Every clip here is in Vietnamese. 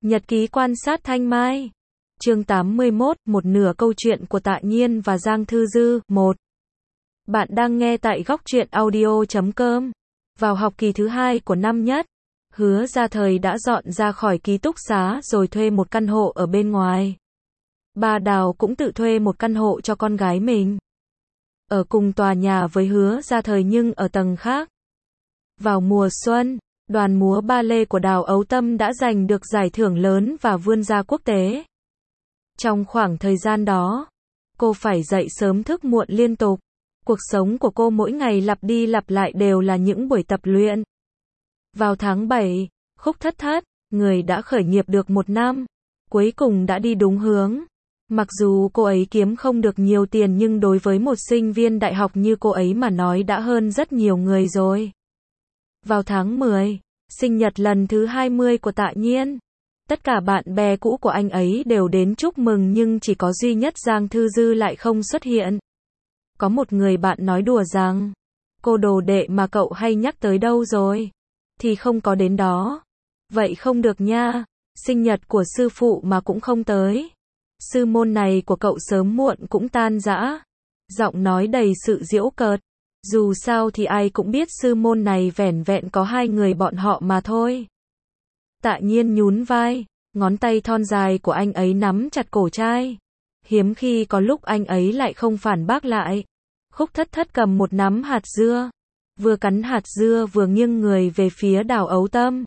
Nhật ký quan sát Thanh Mai. Chương 81, một nửa câu chuyện của Tạ Nhiên và Giang Thư Dư. 1. Bạn đang nghe tại góc truyện audio.com. Vào học kỳ thứ 2 của năm nhất, Hứa Gia Thời đã dọn ra khỏi ký túc xá rồi thuê một căn hộ ở bên ngoài. Bà Đào cũng tự thuê một căn hộ cho con gái mình. Ở cùng tòa nhà với Hứa Gia Thời nhưng ở tầng khác. Vào mùa xuân, đoàn múa ba lê của Đào Ấu Tâm đã giành được giải thưởng lớn và vươn ra quốc tế. Trong khoảng thời gian đó, cô phải dậy sớm thức muộn liên tục. Cuộc sống của cô mỗi ngày lặp đi lặp lại đều là những buổi tập luyện. Vào tháng 7, Khúc Thất Thất, người đã khởi nghiệp được 1 năm, cuối cùng đã đi đúng hướng. Mặc dù cô ấy kiếm không được nhiều tiền nhưng đối với một sinh viên đại học như cô ấy mà nói đã hơn rất nhiều người rồi. Vào tháng 10, sinh nhật lần thứ 20 của Tạ Nhiên. Tất cả bạn bè cũ của anh ấy đều đến chúc mừng nhưng chỉ có duy nhất Giang Thư Dư lại không xuất hiện. Có một người bạn nói đùa rằng, cô đồ đệ mà cậu hay nhắc tới đâu rồi? Thì không có đến đó. Vậy không được nha, sinh nhật của sư phụ mà cũng không tới. Sư môn này của cậu sớm muộn cũng tan rã. Giọng nói đầy sự giễu cợt. Dù sao thì ai cũng biết sư môn này vẻn vẹn có 2 người bọn họ mà thôi. Tạ Nhiên nhún vai, ngón tay thon dài của anh ấy nắm chặt cổ trai. Hiếm khi có lúc anh ấy lại không phản bác lại. Khúc Thất Thất cầm một nắm hạt dưa. Vừa cắn hạt dưa vừa nghiêng người về phía Đào Ấu Tâm.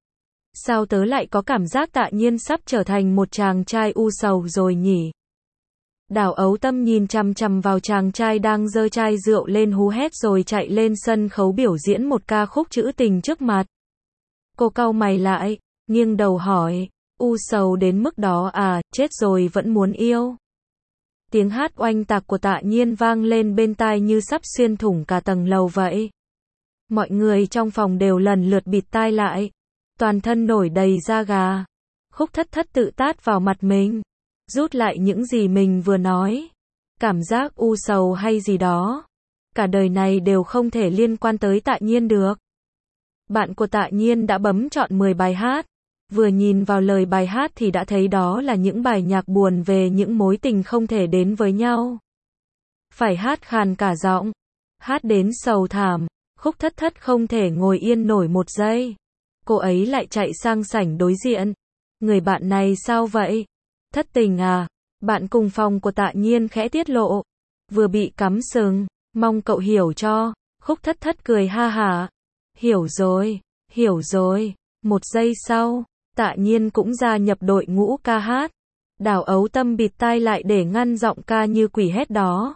Sao tớ lại có cảm giác Tạ Nhiên sắp trở thành một chàng trai u sầu rồi nhỉ? Đào Ấu Tâm nhìn chằm chằm vào chàng trai đang giơ chai rượu lên hú hét rồi chạy lên sân khấu biểu diễn một ca khúc trữ tình trước mặt. Cô cau mày lại, nghiêng đầu hỏi, u sầu đến mức đó à, chết rồi vẫn muốn yêu. Tiếng hát oanh tạc của Tạ Nhiên vang lên bên tai như sắp xuyên thủng cả tầng lầu vậy. Mọi người trong phòng đều lần lượt bịt tai lại, toàn thân nổi đầy da gà. Khúc Thất Thất tự tát vào mặt mình, rút lại những gì mình vừa nói. Cảm giác u sầu hay gì đó, cả đời này đều không thể liên quan tới Tạ Nhiên được. Bạn của Tạ Nhiên đã bấm chọn 10 bài hát. Vừa nhìn vào lời bài hát thì đã thấy đó là những bài nhạc buồn về những mối tình không thể đến với nhau. Phải hát khàn cả giọng, hát đến sầu thảm, Khúc Thất Thất không thể ngồi yên nổi một giây. Cô ấy lại chạy sang sảnh đối diện. Người bạn này sao vậy? Thất tình à? Bạn cùng phòng của Tạ Nhiên khẽ tiết lộ. Vừa bị cắm sừng, mong cậu hiểu cho. Khúc Thất Thất cười ha hả. Hiểu rồi, hiểu rồi. Một giây sau, Tạ Nhiên cũng gia nhập đội ngũ ca hát. Đào Ấu Tâm bịt tai lại để ngăn giọng ca như quỷ hét đó.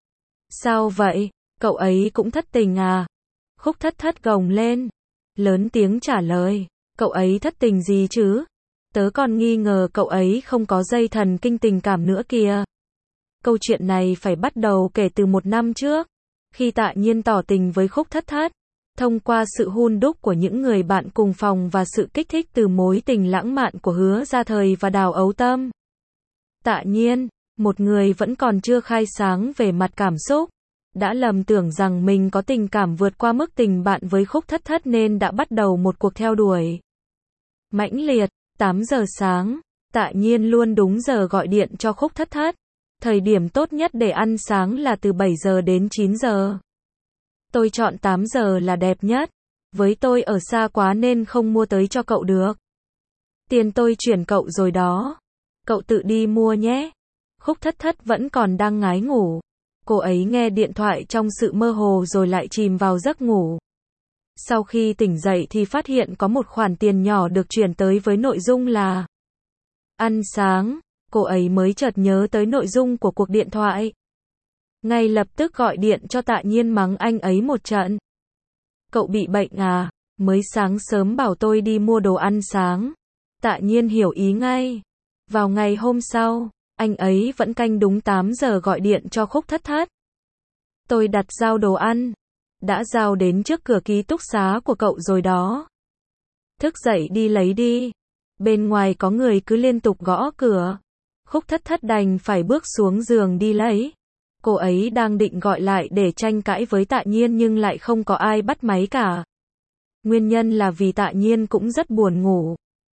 Sao vậy? Cậu ấy cũng thất tình à? Khúc Thất Thất gồng lên, lớn tiếng trả lời. Cậu ấy thất tình gì chứ? Tớ còn nghi ngờ cậu ấy không có dây thần kinh tình cảm nữa kìa. Câu chuyện này phải bắt đầu kể từ 1 năm trước, khi Tạ Nhiên tỏ tình với Khúc Thất Thất. Thông qua sự hun đúc của những người bạn cùng phòng và sự kích thích từ mối tình lãng mạn của Hứa Gia Thời và Đào Ấu Tâm. Tạ Nhiên, một người vẫn còn chưa khai sáng về mặt cảm xúc, đã lầm tưởng rằng mình có tình cảm vượt qua mức tình bạn với Khúc Thất Thất nên đã bắt đầu một cuộc theo đuổi mãnh liệt. 8 giờ sáng, Tạ Nhiên luôn đúng giờ gọi điện cho Khúc Thất Thất. Thời điểm tốt nhất để ăn sáng là từ 7 giờ đến 9 giờ. Tôi chọn 8 giờ là đẹp nhất. Với tôi ở xa quá nên không mua tới cho cậu được. Tiền tôi chuyển cậu rồi đó. Cậu tự đi mua nhé. Khúc Thất Thất vẫn còn đang ngái ngủ. Cô ấy nghe điện thoại trong sự mơ hồ rồi lại chìm vào giấc ngủ. Sau khi tỉnh dậy thì phát hiện có một khoản tiền nhỏ được chuyển tới với nội dung là ăn sáng. Cô ấy mới chợt nhớ tới nội dung của cuộc điện thoại. Ngay lập tức gọi điện cho Tạ Nhiên mắng anh ấy một trận. Cậu bị bệnh à? Mới sáng sớm bảo tôi đi mua đồ ăn sáng. Tạ Nhiên hiểu ý ngay. Vào ngày hôm sau, anh ấy vẫn canh đúng 8 giờ gọi điện cho Khúc Thất Thất. Tôi đặt giao đồ ăn. Đã giao đến trước cửa ký túc xá của cậu rồi đó. Thức dậy đi lấy đi. Bên ngoài có người cứ liên tục gõ cửa. Khúc Thất Thất đành phải bước xuống giường đi lấy. Cô ấy đang định gọi lại để tranh cãi với Tạ Nhiên nhưng lại không có ai bắt máy cả. Nguyên nhân là vì Tạ Nhiên cũng rất buồn ngủ.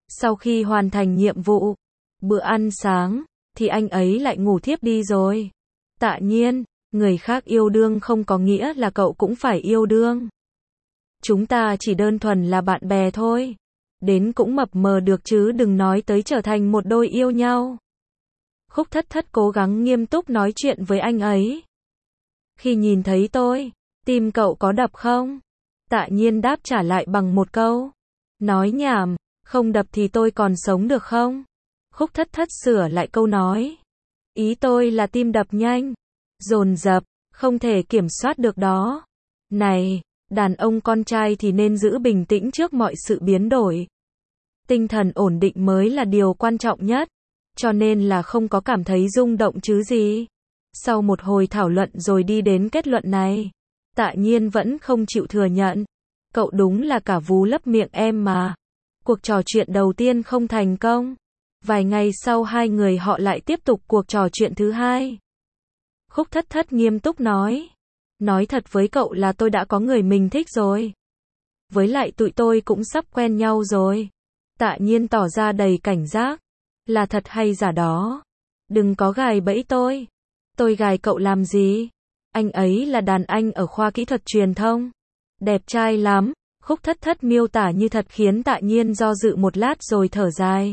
Sau khi hoàn thành nhiệm vụ, bữa ăn sáng, thì anh ấy lại ngủ thiếp đi rồi. Tạ Nhiên, người khác yêu đương không có nghĩa là cậu cũng phải yêu đương. Chúng ta chỉ đơn thuần là bạn bè thôi. Đến cũng mập mờ được chứ đừng nói tới trở thành một đôi yêu nhau. Khúc Thất Thất cố gắng nghiêm túc nói chuyện với anh ấy. Khi nhìn thấy tôi, tim cậu có đập không? Tạ Nhiên đáp trả lại bằng một câu. Nói nhảm, không đập thì tôi còn sống được không? Khúc Thất Thất sửa lại câu nói. Ý tôi là tim đập nhanh, dồn dập, không thể kiểm soát được đó. Này, đàn ông con trai thì nên giữ bình tĩnh trước mọi sự biến đổi. Tinh thần ổn định mới là điều quan trọng nhất, cho nên là không có cảm thấy rung động chứ gì. Sau một hồi thảo luận rồi đi đến kết luận này, Tạ Nhiên vẫn không chịu thừa nhận. Cậu đúng là cả vú lấp miệng em mà. Cuộc trò chuyện đầu tiên không thành công. Vài ngày sau hai người họ lại tiếp tục cuộc trò chuyện thứ hai. Khúc Thất Thất nghiêm túc nói. Nói thật với cậu là tôi đã có người mình thích rồi. Với lại tụi tôi cũng sắp quen nhau rồi. Tạ Nhiên tỏ ra đầy cảnh giác. Là thật hay giả đó? Đừng có gài bẫy tôi. Tôi gài cậu làm gì? Anh ấy là đàn anh ở khoa kỹ thuật truyền thông. Đẹp trai lắm. Khúc Thất Thất miêu tả như thật khiến Tạ Nhiên do dự một lát rồi thở dài.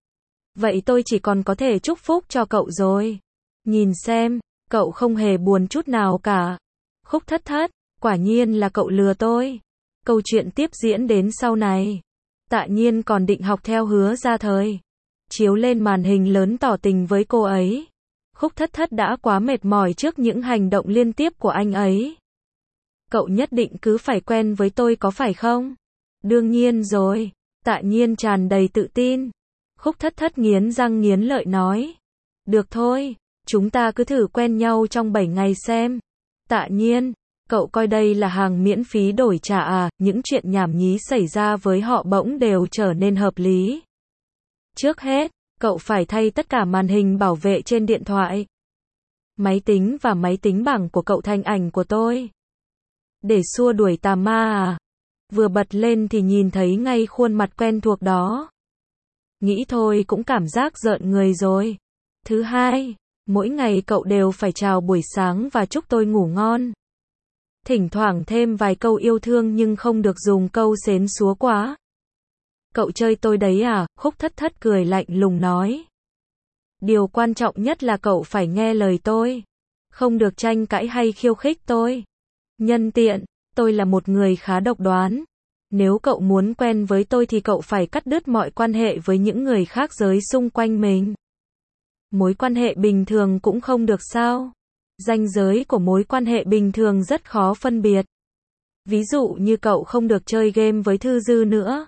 Vậy tôi chỉ còn có thể chúc phúc cho cậu rồi. Nhìn xem, cậu không hề buồn chút nào cả. Khúc Thất Thất, quả nhiên là cậu lừa tôi. Câu chuyện tiếp diễn đến sau này. Tạ Nhiên còn định học theo Hứa Gia Thời. Chiếu lên màn hình lớn tỏ tình với cô ấy. Khúc Thất Thất đã quá mệt mỏi trước những hành động liên tiếp của anh ấy. Cậu nhất định cứ phải quen với tôi có phải không? Đương nhiên rồi. Tạ Nhiên tràn đầy tự tin. Khúc Thất Thất nghiến răng nghiến lợi nói. Được thôi, chúng ta cứ thử quen nhau trong 7 ngày xem. Tạ Nhiên, cậu coi đây là hàng miễn phí đổi trả à? Những chuyện nhảm nhí xảy ra với họ bỗng đều trở nên hợp lý. Trước hết, cậu phải thay tất cả màn hình bảo vệ trên điện thoại, máy tính và máy tính bảng của cậu thành ảnh của tôi. Để xua đuổi tà ma à? Vừa bật lên thì nhìn thấy ngay khuôn mặt quen thuộc đó. Nghĩ thôi cũng cảm giác rợn người rồi. Thứ hai, mỗi ngày cậu đều phải chào buổi sáng và chúc tôi ngủ ngon. Thỉnh thoảng thêm vài câu yêu thương nhưng không được dùng câu xến xúa quá. Cậu chơi tôi đấy à? Khúc Thất Thất cười lạnh lùng nói. Điều quan trọng nhất là cậu phải nghe lời tôi. Không được tranh cãi hay khiêu khích tôi. Nhân tiện, tôi là một người khá độc đoán. Nếu cậu muốn quen với tôi thì cậu phải cắt đứt mọi quan hệ với những người khác giới xung quanh mình. Mối quan hệ bình thường cũng không được sao? Ranh giới của mối quan hệ bình thường rất khó phân biệt. Ví dụ như cậu không được chơi game với Thư Dư nữa.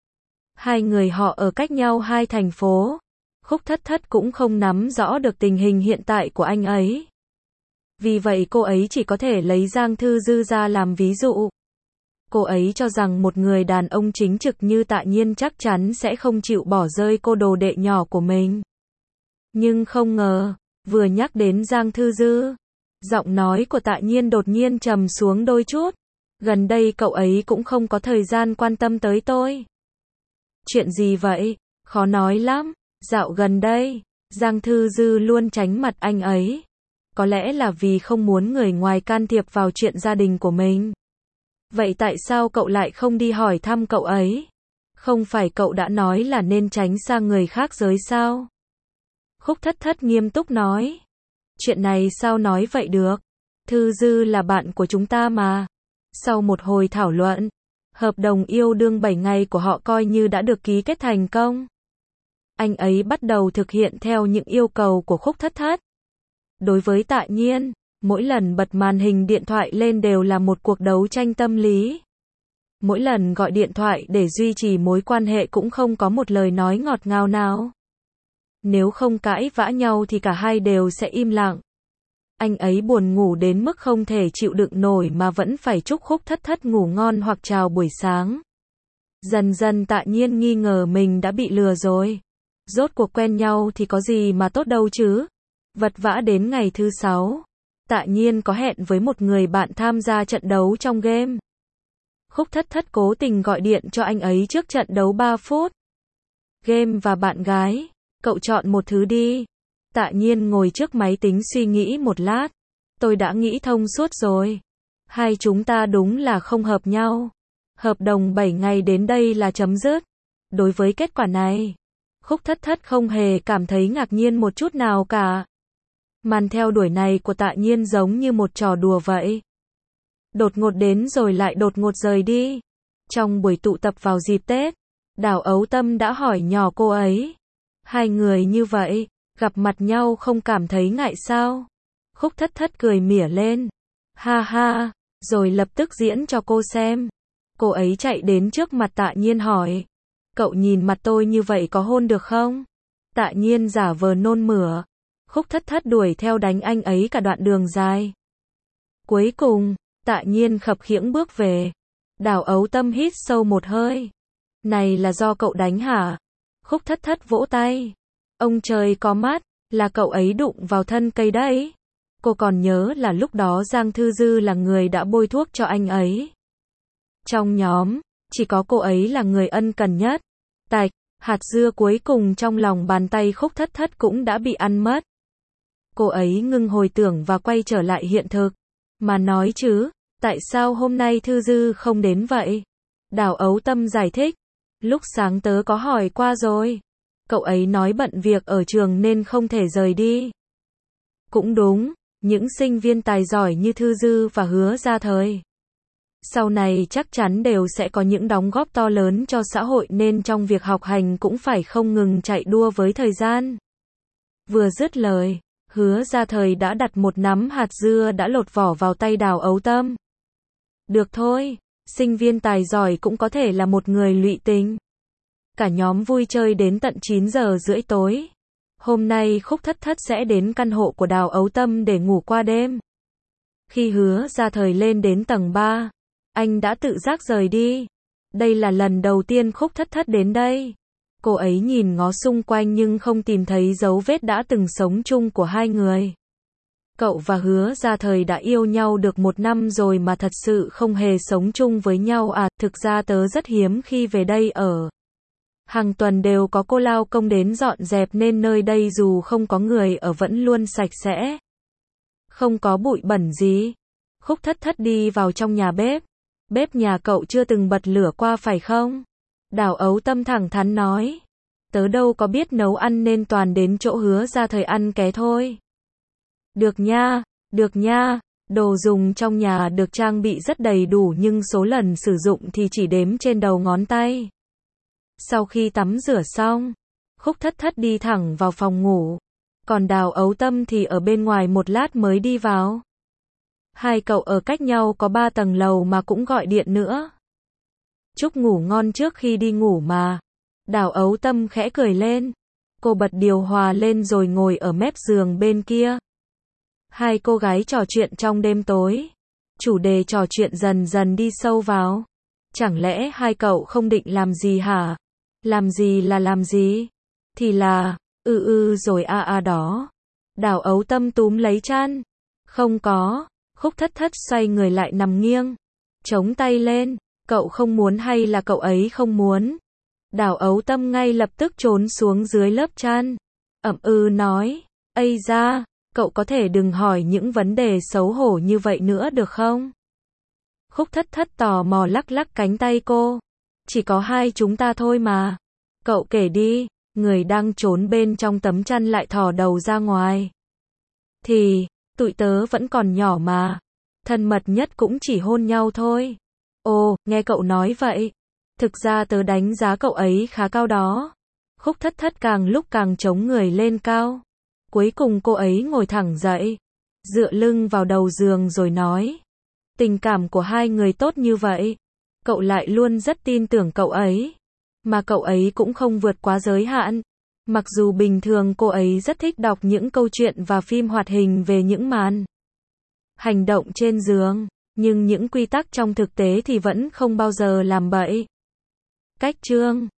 Hai người họ ở cách nhau 2 thành phố. Khúc Thất Thất cũng không nắm rõ được tình hình hiện tại của anh ấy. Vì vậy cô ấy chỉ có thể lấy Giang Thư Dư ra làm ví dụ. Cô ấy cho rằng một người đàn ông chính trực như Tạ Nhiên chắc chắn sẽ không chịu bỏ rơi cô đồ đệ nhỏ của mình. Nhưng không ngờ, vừa nhắc đến Giang Thư Dư, giọng nói của Tạ Nhiên đột nhiên trầm xuống đôi chút. Gần đây cậu ấy cũng không có thời gian quan tâm tới tôi. Chuyện gì vậy? Khó nói lắm. Dạo gần đây, Giang Thư Dư luôn tránh mặt anh ấy. Có lẽ là vì không muốn người ngoài can thiệp vào chuyện gia đình của mình. Vậy tại sao cậu lại không đi hỏi thăm cậu ấy? Không phải cậu đã nói là nên tránh xa người khác giới sao? Khúc Thất Thất nghiêm túc nói. Chuyện này sao nói vậy được? Thư Dư là bạn của chúng ta mà. Sau một hồi thảo luận, hợp đồng yêu đương 7 ngày của họ coi như đã được ký kết thành công. Anh ấy bắt đầu thực hiện theo những yêu cầu của Khúc Thất Thất. Đối với Tạ Nhiên, mỗi lần bật màn hình điện thoại lên đều là một cuộc đấu tranh tâm lý. Mỗi lần gọi điện thoại để duy trì mối quan hệ cũng không có một lời nói ngọt ngào nào. Nếu không cãi vã nhau thì cả hai đều sẽ im lặng. Anh ấy buồn ngủ đến mức không thể chịu đựng nổi mà vẫn phải chúc Khúc Thất Thất ngủ ngon hoặc chào buổi sáng. Dần dần Tạ Nhiên nghi ngờ mình đã bị lừa rồi. Rốt cuộc quen nhau thì có gì mà tốt đâu chứ. Vật vã đến ngày thứ 6. Tạ Nhiên có hẹn với một người bạn tham gia trận đấu trong game. Khúc Thất Thất cố tình gọi điện cho anh ấy trước trận đấu 3 phút. game và bạn gái. Cậu chọn một thứ đi. Tạ Nhiên ngồi trước máy tính suy nghĩ một lát. Tôi đã nghĩ thông suốt rồi. Hai chúng ta đúng là không hợp nhau. Hợp đồng 7 ngày đến đây là chấm dứt. Đối với kết quả này, Khúc Thất Thất không hề cảm thấy ngạc nhiên một chút nào cả. Màn theo đuổi này của Tạ Nhiên giống như một trò đùa vậy. Đột ngột đến rồi lại đột ngột rời đi. Trong buổi tụ tập vào dịp Tết, Đào Ấu Tâm đã hỏi nhỏ cô ấy. Hai người như vậy, gặp mặt nhau không cảm thấy ngại sao? Khúc Thất Thất cười mỉa lên. Ha ha, rồi lập tức diễn cho cô xem. Cô ấy chạy đến trước mặt Tạ Nhiên hỏi. Cậu nhìn mặt tôi như vậy có hôn được không? Tạ Nhiên giả vờ nôn mửa. Khúc Thất Thất đuổi theo đánh anh ấy cả đoạn đường dài. Cuối cùng, Tạ Nhiên khập khiễng bước về. Đào Ấu Tâm hít sâu một hơi. Này là do cậu đánh hả? Khúc Thất Thất vỗ tay. Ông trời có mắt, là cậu ấy đụng vào thân cây đấy. Cô còn nhớ là lúc đó Giang Thư Dư là người đã bôi thuốc cho anh ấy. Trong nhóm, chỉ có cô ấy là người ân cần nhất. Tạch, hạt dưa cuối cùng trong lòng bàn tay Khúc Thất Thất cũng đã bị ăn mất. Cô ấy ngưng hồi tưởng và quay trở lại hiện thực. Mà nói chứ, tại sao hôm nay Thư Dư không đến vậy? Đào Ấu Tâm giải thích. Lúc sáng tớ có hỏi qua rồi. Cậu ấy nói bận việc ở trường nên không thể rời đi. Cũng đúng, những sinh viên tài giỏi như Thư Dư và Hứa Gia Thời sau này chắc chắn đều sẽ có những đóng góp to lớn cho xã hội nên trong việc học hành cũng phải không ngừng chạy đua với thời gian. Vừa dứt lời, Hứa Gia Thời đã đặt một nắm hạt dưa đã lột vỏ vào tay Đào Ấu Tâm. Được thôi, sinh viên tài giỏi cũng có thể là một người lụy tình. Cả nhóm vui chơi đến tận 9 giờ rưỡi tối. Hôm nay Khúc Thất Thất sẽ đến căn hộ của Đào Ấu Tâm để ngủ qua đêm. Khi Hứa Gia Thời lên đến tầng 3, anh đã tự giác rời đi. Đây là lần đầu tiên Khúc Thất Thất đến đây. Cô ấy nhìn ngó xung quanh nhưng không tìm thấy dấu vết đã từng sống chung của hai người. Cậu và Hứa Gia Thời đã yêu nhau được 1 năm rồi mà thật sự không hề sống chung với nhau à? Thực ra tớ rất hiếm khi về đây ở. Hàng tuần đều có cô lao công đến dọn dẹp nên nơi đây dù không có người ở vẫn luôn sạch sẽ. Không có bụi bẩn gì. Khúc Thất Thất đi vào trong nhà bếp. Bếp nhà cậu chưa từng bật lửa qua phải không? Đào Ấu Tâm thẳng thắn nói. Tớ đâu có biết nấu ăn nên toàn đến chỗ Hứa Gia Thời ăn ké thôi. Được nha, đồ dùng trong nhà được trang bị rất đầy đủ nhưng số lần sử dụng thì chỉ đếm trên đầu ngón tay. Sau khi tắm rửa xong, Khúc Thất Thất đi thẳng vào phòng ngủ. Còn Đào Ấu Tâm thì ở bên ngoài một lát mới đi vào. Hai cậu ở cách nhau có 3 tầng lầu mà cũng gọi điện nữa. Chúc ngủ ngon trước khi đi ngủ mà. Đào Ấu Tâm khẽ cười lên. Cô bật điều hòa lên rồi ngồi ở mép giường bên kia. Hai cô gái trò chuyện trong đêm tối. Chủ đề trò chuyện dần dần đi sâu vào. Chẳng lẽ hai cậu không định làm gì hả? Làm gì là làm gì? Thì là, rồi đó. Đào Ấu Tâm túm lấy chăn. Không có. Khúc Thất Thất xoay người lại nằm nghiêng. Chống tay lên. Cậu không muốn hay là cậu ấy không muốn? Đào Ấu Tâm ngay lập tức trốn xuống dưới lớp chăn. Nói. Ây da, cậu có thể đừng hỏi những vấn đề xấu hổ như vậy nữa được không? Khúc Thất Thất tò mò lắc lắc cánh tay cô. Chỉ có hai chúng ta thôi mà. Cậu kể đi. Người đang trốn bên trong tấm chăn lại thò đầu ra ngoài. Thì, tụi tớ vẫn còn nhỏ mà. Thân mật nhất cũng chỉ hôn nhau thôi. Ồ, nghe cậu nói vậy. Thực ra tớ đánh giá cậu ấy khá cao đó. Khúc Thất Thất càng lúc càng chống người lên cao. Cuối cùng cô ấy ngồi thẳng dậy. Dựa lưng vào đầu giường rồi nói. Tình cảm của hai người tốt như vậy. Cậu lại luôn rất tin tưởng cậu ấy. Mà cậu ấy cũng không vượt quá giới hạn. Mặc dù bình thường cô ấy rất thích đọc những câu chuyện và phim hoạt hình về những màn hành động trên giường. Nhưng những quy tắc trong thực tế thì vẫn không bao giờ làm bậy. Cách chương